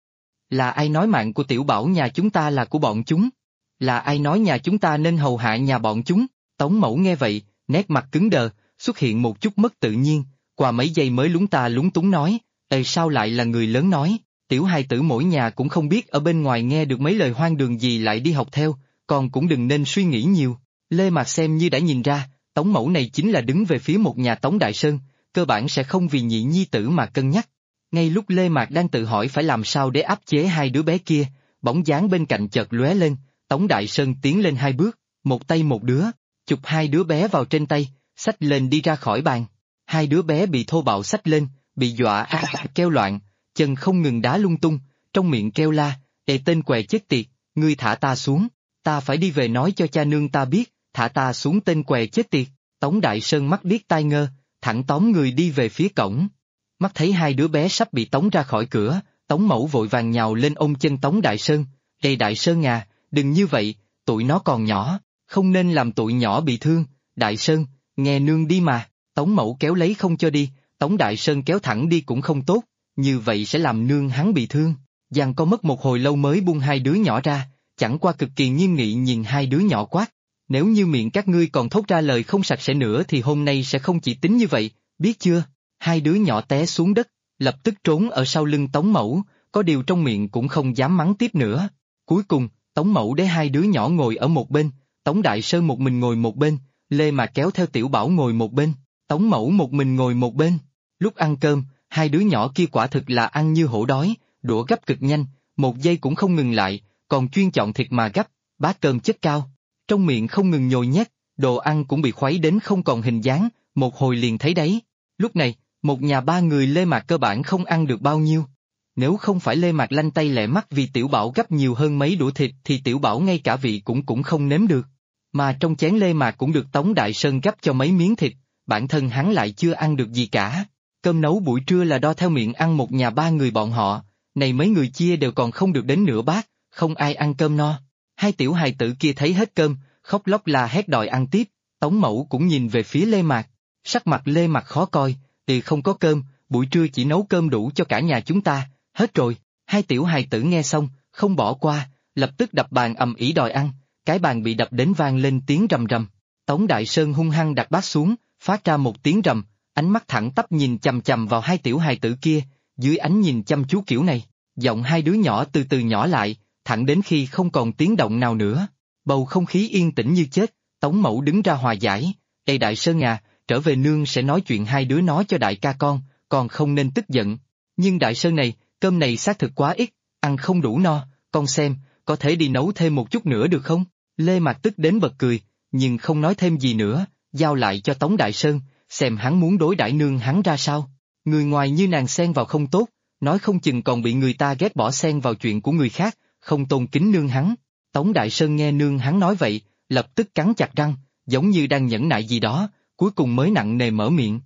Là ai nói mạng của Tiểu Bảo nhà chúng ta là của bọn chúng? Là ai nói nhà chúng ta nên hầu hạ nhà bọn chúng? Tống Mẫu nghe vậy, nét mặt cứng đờ, xuất hiện một chút mất tự nhiên, qua mấy giây mới lúng ta lúng túng nói, "Ê sao lại là người lớn nói, tiểu hài tử mỗi nhà cũng không biết ở bên ngoài nghe được mấy lời hoang đường gì lại đi học theo, còn cũng đừng nên suy nghĩ nhiều." Lê Mạc xem như đã nhìn ra, Tống Mẫu này chính là đứng về phía một nhà Tống Đại Sơn, cơ bản sẽ không vì nhị nhi tử mà cân nhắc. Ngay lúc Lê Mạc đang tự hỏi phải làm sao để áp chế hai đứa bé kia, bóng dáng bên cạnh chợt lóe lên, Tống Đại Sơn tiến lên 2 bước, một tay một đứa, chụp hai đứa bé vào trên tay, xách lên đi ra khỏi bàn. Hai đứa bé bị thô bạo xách lên, bị dọa kêu loạn, chân không ngừng đá lung tung, trong miệng kêu la, "Ê tên què chết tiệt, ngươi thả ta xuống, ta phải đi về nói cho cha nương ta biết, thả ta xuống tên què chết tiệt." Tống Đại Sơn mắt điếc tai ngơ, thẳng tóm người đi về phía cổng. Mắt thấy hai đứa bé sắp bị tống ra khỏi cửa, Tống Mẫu vội vàng nhào lên ôm chân Tống Đại Sơn, "Ê Đại Sơn à, đừng như vậy, tụi nó còn nhỏ, không nên làm tụi nhỏ bị thương, Đại Sơn, nghe nương đi mà." Tống Mẫu kéo lấy không cho đi, Tống Đại Sơn kéo thẳng đi cũng không tốt, như vậy sẽ làm nương hắn bị thương. Giằng co mất một hồi lâu mới buông hai đứa nhỏ ra, chẳng qua cực kỳ nghiêm nghị nhìn hai đứa nhỏ quát, "Nếu như miệng các ngươi còn thốt ra lời không sạch sẽ nữa thì hôm nay sẽ không chỉ tính như vậy, biết chưa?" Hai đứa nhỏ té xuống đất, lập tức trốn ở sau lưng Tống Mẫu, có điều trong miệng cũng không dám mắng tiếp nữa. Cuối cùng, Tống Mẫu để hai đứa nhỏ ngồi ở một bên, Tống Đại Sơn một mình ngồi một bên, Lê Mạc kéo theo Tiểu Bảo ngồi một bên, Tống Mẫu một mình ngồi một bên. Lúc ăn cơm, hai đứa nhỏ kia quả thực là ăn như hổ đói, đũa gấp cực nhanh, một giây cũng không ngừng lại, còn chuyên chọn thịt mà gấp, bát cơm chất cao. Trong miệng không ngừng nhồi nhét, đồ ăn cũng bị khuấy đến không còn hình dáng, một hồi liền thấy đấy. Lúc này, một nhà ba người Lê Mạc cơ bản không ăn được bao nhiêu. Nếu không phải Lê Mạc lanh tay lẹ mắt vì Tiểu Bảo gấp nhiều hơn mấy đũa thịt thì Tiểu Bảo ngay cả vị cũng không nếm được. Mà trong chén Lê Mạc cũng được Tống Đại Sơn gấp cho mấy miếng thịt, bản thân hắn lại chưa ăn được gì cả. Cơm nấu buổi trưa là đo theo miệng ăn một nhà ba người bọn họ, này mấy người chia đều còn không được đến nửa bát, không ai ăn cơm no. Hai tiểu hài tử kia thấy hết cơm, khóc lóc la hét đòi ăn tiếp, Tống Mẫu cũng nhìn về phía Lê Mạc, sắc mặt Lê Mạc khó coi, "Thì không có cơm, buổi trưa chỉ nấu cơm đủ cho cả nhà chúng ta, hết rồi." Hai tiểu hài tử nghe xong, không bỏ qua, lập tức đập bàn ầm ĩ đòi ăn, cái bàn bị đập đến vang lên tiếng rầm rầm. Tống Đại Sơn hung hăng đặt bát xuống, phát ra một tiếng rầm, ánh mắt thẳng tắp nhìn chằm chằm vào hai tiểu hài tử kia, dưới ánh nhìn chăm chú kiểu này, giọng hai đứa nhỏ từ từ nhỏ lại, thẳng đến khi không còn tiếng động nào nữa. Bầu không khí yên tĩnh như chết, Tống Mẫu đứng ra hòa giải, "Ê Đại Sơn à, trở về nương sẽ nói chuyện hai đứa nó cho đại ca con, còn không nên tức giận. Nhưng Đại Sơn này, cơm này xác thực quá ít, ăn không đủ no, con xem, có thể đi nấu thêm một chút nữa được không?" Lê Mạc tức đến bật cười, nhưng không nói thêm gì nữa, giao lại cho Tống Đại Sơn, xem hắn muốn đối đãi nương hắn ra sao. Người ngoài như nàng xen vào không tốt, nói không chừng còn bị người ta ghét bỏ xen vào chuyện của người khác, không tôn kính nương hắn. Tống Đại Sơn nghe nương hắn nói vậy, lập tức cắn chặt răng, giống như đang nhẫn nại gì đó, cuối cùng mới nặng nề mở miệng.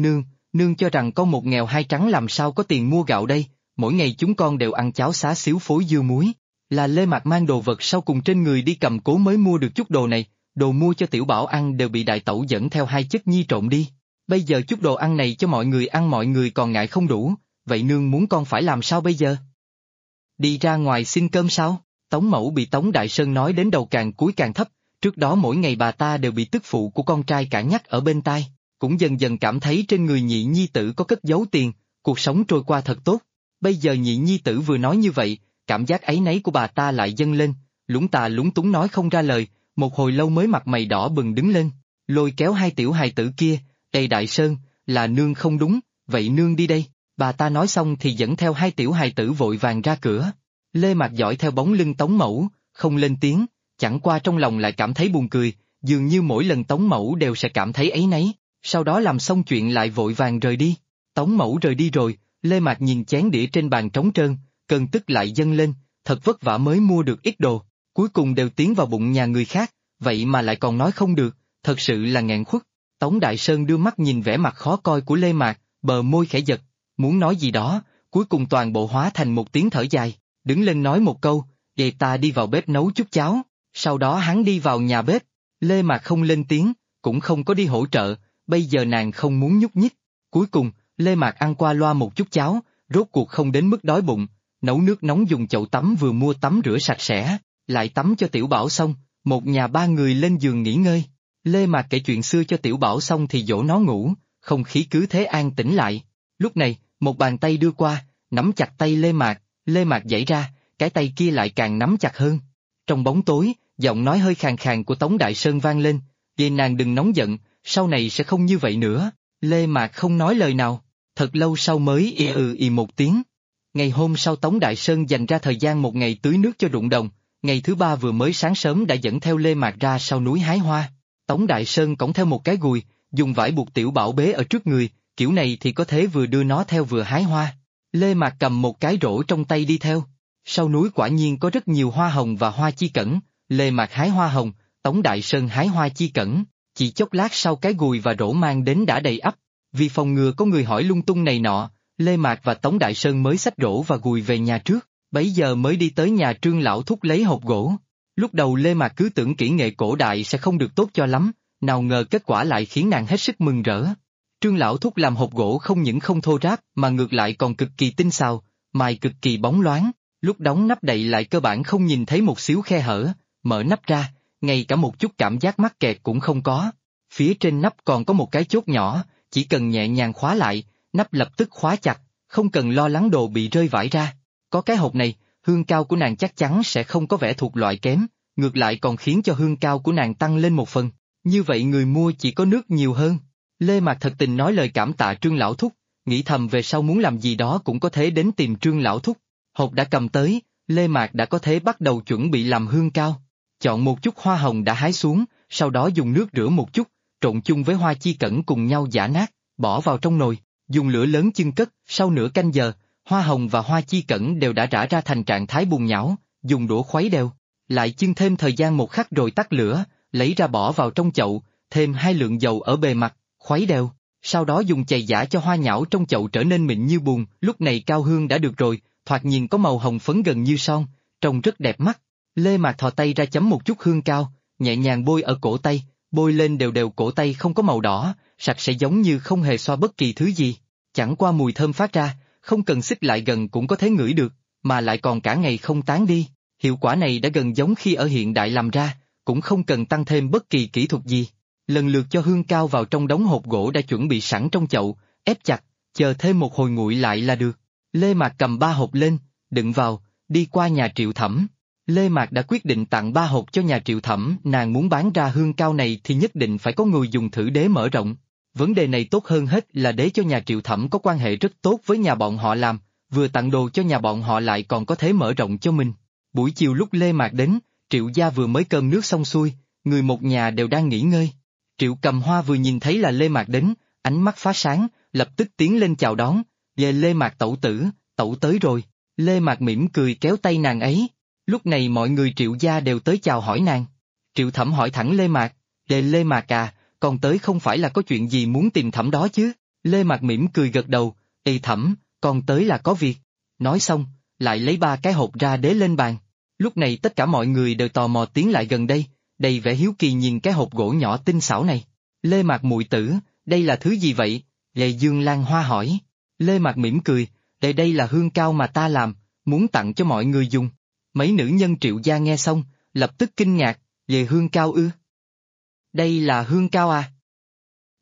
Nương cho rằng con một nghèo hai trắng làm sao có tiền mua gạo đây, mỗi ngày chúng con đều ăn cháo xá xíu phối dưa muối. Là Lê Mạc mang đồ vật sau cùng trên người đi cầm cố mới mua được chút đồ này, đồ mua cho Tiểu Bảo ăn đều bị đại tẩu dẫn theo hai chất nhi trộm đi. Bây giờ chút đồ ăn này cho mọi người ăn mọi người còn ngại không đủ, vậy nương muốn con phải làm sao bây giờ? Đi ra ngoài xin cơm sao? Tống Mẫu bị Tống Đại Sơn nói đến đầu càng cúi càng thấp, trước đó mỗi ngày bà ta đều bị tức phụ của con trai cản nhắc ở bên tai. cũng dần dần cảm thấy trên người nhị nhi tử có cất giấu tiền, cuộc sống trôi qua thật tốt. Bây giờ nhị nhi tử vừa nói như vậy, cảm giác áy náy của bà ta lại dâng lên, lúng ta lúng túng nói không ra lời, một hồi lâu mới mặt mày đỏ bừng đứng lên, lôi kéo hai tiểu hài tử kia, "Ê Đại Sơn, là nương không đúng, vậy nương đi đây." Bà ta nói xong thì dẫn theo hai tiểu hài tử vội vàng ra cửa. Lê Mạc dõi theo bóng lưng Tống Mẫu, không lên tiếng, chẳng qua trong lòng lại cảm thấy buồn cười, dường như mỗi lần Tống Mẫu đều sẽ cảm thấy áy náy, sau đó làm xong chuyện lại vội vàng rời đi. Tống Mẫu rời đi rồi, Lê Mạc nhìn chén đĩa trên bàn trống trơn, cơn tức lại dâng lên, thật vất vả mới mua được ít đồ, cuối cùng đều tiến vào bụng nhà người khác, vậy mà lại còn nói không được, thật sự là nghẹn khuất. Tống Đại Sơn đưa mắt nhìn vẻ mặt khó coi của Lê Mạc, bờ môi khẽ giật, muốn nói gì đó, cuối cùng toàn bộ hóa thành một tiếng thở dài, đứng lên nói một câu, "Vậy ta đi vào bếp nấu chút cháo." Sau đó hắn đi vào nhà bếp, Lê Mạc không lên tiếng, cũng không có đi hỗ trợ, bây giờ nàng không muốn nhúc nhích. Cuối cùng, Lê Mạc ăn qua loa một chút cháo, rốt cuộc không đến mức đói bụng, nấu nước nóng dùng chậu tắm vừa mua tắm rửa sạch sẽ, lại tắm cho Tiểu Bảo xong, một nhà ba người lên giường nghỉ ngơi. Lê Mạc kể chuyện xưa cho Tiểu Bảo xong thì dỗ nó ngủ, không khí cứ thế an tĩnh lại. Lúc này, một bàn tay đưa qua, nắm chặt tay Lê Mạc giãy ra, cái tay kia lại càng nắm chặt hơn. Trong bóng tối, giọng nói hơi khàn khàn của Tống Đại Sơn vang lên, "Vậy nàng đừng nóng giận, sau này sẽ không như vậy nữa." Lê Mạc không nói lời nào, thật lâu sau mới một tiếng. Ngày hôm sau Tống Đại Sơn dành ra thời gian một ngày tưới nước cho ruộng đồng, ngày thứ ba vừa mới sáng sớm đã dẫn theo Lê Mạc ra sau núi hái hoa. Tống Đại Sơn cõng theo một cái gùi, dùng vải buộc Tiểu Bảo bế ở trước người, kiểu này thì có thể vừa đưa nó theo vừa hái hoa. Lê Mạc cầm một cái rổ trong tay đi theo. Sau núi quả nhiên có rất nhiều hoa hồng và hoa chi cẩn, Lê Mạc hái hoa hồng, Tống Đại Sơn hái hoa chi cẩn, chỉ chốc lát sau cái gùi và rổ mang đến đã đầy ắp. Vì phòng ngừa có người hỏi lung tung này nọ, Lê Mạc và Tống Đại Sơn mới xách rổ và gùi về nhà trước, bấy giờ mới đi tới nhà Trương Lão Thúc lấy hộp gỗ. Lúc đầu Lê Mạc cứ tưởng kỹ nghệ cổ đại sẽ không được tốt cho lắm, nào ngờ kết quả lại khiến nàng hết sức mừng rỡ. Trương Lão Thúc làm hộp gỗ không những không thô ráp mà ngược lại còn cực kỳ tinh xào, mài cực kỳ bóng loáng, lúc đóng nắp đậy lại cơ bản không nhìn thấy một xíu khe hở, mở nắp ra, ngay cả một chút cảm giác mắc kẹt cũng không có. Phía trên nắp còn có một cái chốt nhỏ, chỉ cần nhẹ nhàng khóa lại, nắp lập tức khóa chặt, không cần lo lắng đồ bị rơi vãi ra. Có cái hộp này, hương cao của nàng chắc chắn sẽ không có vẻ thuộc loại kém, ngược lại còn khiến cho hương cao của nàng tăng lên một phần, như vậy người mua chỉ có nước nhiều hơn. Lê Mạc thật tình nói lời cảm tạ Trương Lão Thúc, nghĩ thầm về sau muốn làm gì đó cũng có thể đến tìm Trương Lão Thúc. Hộp đã cầm tới, Lê Mạc đã có thể bắt đầu chuẩn bị làm hương cao. Chọn một chút hoa hồng đã hái xuống, sau đó dùng nước rửa một chút, trộn chung với hoa chi cẩn cùng nhau giã nát, bỏ vào trong nồi, dùng lửa lớn chưng cất, sau nửa canh giờ, hoa hồng và hoa chi cẩn đều đã rã ra thành trạng thái bùn nhão, dùng đũa khuấy đều, lại chưng thêm thời gian một khắc rồi tắt lửa, lấy ra bỏ vào trong chậu, thêm 2 lượng dầu ở bề mặt, khuấy đều, sau đó dùng chày giã cho hoa nhão trong chậu trở nên mịn như bùn, lúc này cao hương đã được rồi, thoạt nhìn có màu hồng phấn gần như son, trông rất đẹp mắt. Lê Mạc thò tay ra chấm một chút hương cao, nhẹ nhàng bôi ở cổ tay, bôi lên đều đều cổ tay không có màu đỏ, sạch sẽ giống như không hề xoa bất kỳ thứ gì, chẳng qua mùi thơm phát ra, không cần xích lại gần cũng có thể ngửi được, mà lại còn cả ngày không tán đi, hiệu quả này đã gần giống khi ở hiện đại làm ra, cũng không cần tăng thêm bất kỳ kỹ thuật gì. Lần lượt cho hương cao vào trong đống hộp gỗ đã chuẩn bị sẵn trong chậu, ép chặt, chờ thêm một hồi nguội lại là được. Lê Mạc cầm 3 hộp lên, đựng vào, đi qua nhà Triệu Thẩm. Lê Mạc đã quyết định tặng 3 hộp cho nhà Triệu Thẩm, nàng muốn bán ra hương cao này thì nhất định phải có người dùng thử đế mở rộng. Vấn đề này tốt hơn hết là để cho nhà Triệu Thẩm có quan hệ rất tốt với nhà bọn họ làm, vừa tặng đồ cho nhà bọn họ lại còn có thể mở rộng cho mình. Buổi chiều lúc Lê Mạc đến, Triệu gia vừa mới cơm nước xong xuôi, người một nhà đều đang nghỉ ngơi. Triệu Cầm Hoa vừa nhìn thấy là Lê Mạc đến, ánh mắt phá sáng, lập tức tiến lên chào đón, "Về Lê Mạc tẩu tử, tẩu tới rồi." Lê Mạc mỉm cười kéo tay nàng ấy. Lúc này mọi người Triệu gia đều tới chào hỏi nàng. Triệu Thẩm hỏi thẳng Lê Mạc, "Về Lê Mạc à, còn tới không phải là có chuyện gì muốn tìm Thẩm đó chứ?" Lê Mạc mỉm cười gật đầu, "Ê Thẩm, con tới là có việc." Nói xong, lại lấy 3 cái hộp ra đế lên bàn. Lúc này tất cả mọi người đều tò mò tiến lại gần đây, đầy vẻ hiếu kỳ nhìn cái hộp gỗ nhỏ tinh xảo này. "Lê Mạc muội tử, đây là thứ gì vậy?" Lê Dương Lan Hoa hỏi. Lê Mạc mỉm cười, Đây là hương cao mà ta làm, muốn tặng cho mọi người dùng." Mấy nữ nhân Triệu gia nghe xong, lập tức kinh ngạc, "Về hương cao ư? Đây là hương cao à?"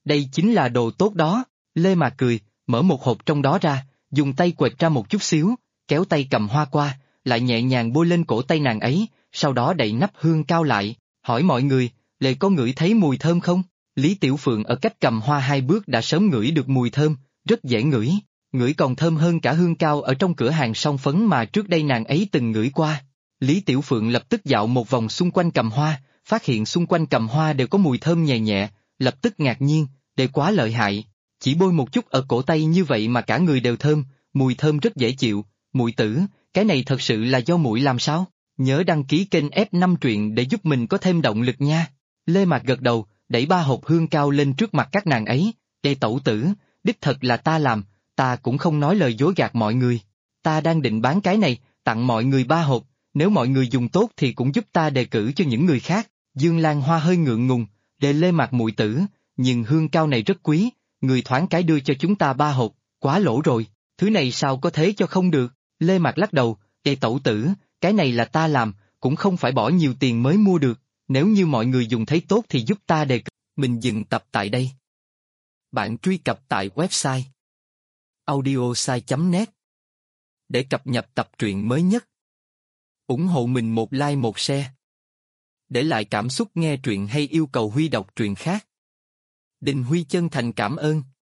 Đây chính là đồ tốt đó. Lê Mạc cười, mở một hộp trong đó ra, dùng tay quệt ra một chút xíu, kéo tay cầm hoa qua, lại nhẹ nhàng bôi lên cổ tay nàng ấy, sau đó đậy nắp hương cao lại, hỏi mọi người, Lê có ngửi thấy mùi thơm không? Lý Tiểu Phượng ở cách cầm hoa 2 bước đã sớm ngửi được mùi thơm, rất dễ ngửi, ngửi còn thơm hơn cả hương cao ở trong cửa hàng son phấn mà trước đây nàng ấy từng ngửi qua. Lý Tiểu Phượng lập tức dạo một vòng xung quanh cầm hoa, phát hiện xung quanh cầm hoa đều có mùi thơm nhẹ nhẹ, lập tức ngạc nhiên, đây quá lợi hại, chỉ bôi một chút ở cổ tay như vậy mà cả người đều thơm, mùi thơm rất dễ chịu, muội tử, cái này thật sự là do muội làm sao? Nhớ đăng ký kênh F5 truyện để giúp mình có thêm động lực nha. Lê Mạc gật đầu, đẩy 3 hộp hương cao lên trước mặt các nàng ấy, đây tẩu tử, đích thật là ta làm, ta cũng không nói lời dối gạt mọi người. Ta đang định bán cái này, tặng mọi người 3 hộp, nếu mọi người dùng tốt thì cũng giúp ta đề cử cho những người khác. Dương Lan Hoa hơi ngượng ngùng, đề Lê Mạc muội tử, nhưng hương cao này rất quý, người thoáng cái đưa cho chúng ta 3 hộp, quá lỗ rồi, thứ này sao có thế cho không được. Lê Mạc lắc đầu, đây tẩu tử, cái này là ta làm, cũng không phải bỏ nhiều tiền mới mua được, nếu như mọi người dùng thấy tốt thì giúp ta đề cử. Mình dừng tập tại đây. Bạn truy cập tại website audiosai.net để cập nhật tập truyện mới nhất. Ủng hộ mình một like một share. Để lại cảm xúc nghe truyện hay yêu cầu Huy đọc truyện khác. Đình Huy chân thành cảm ơn.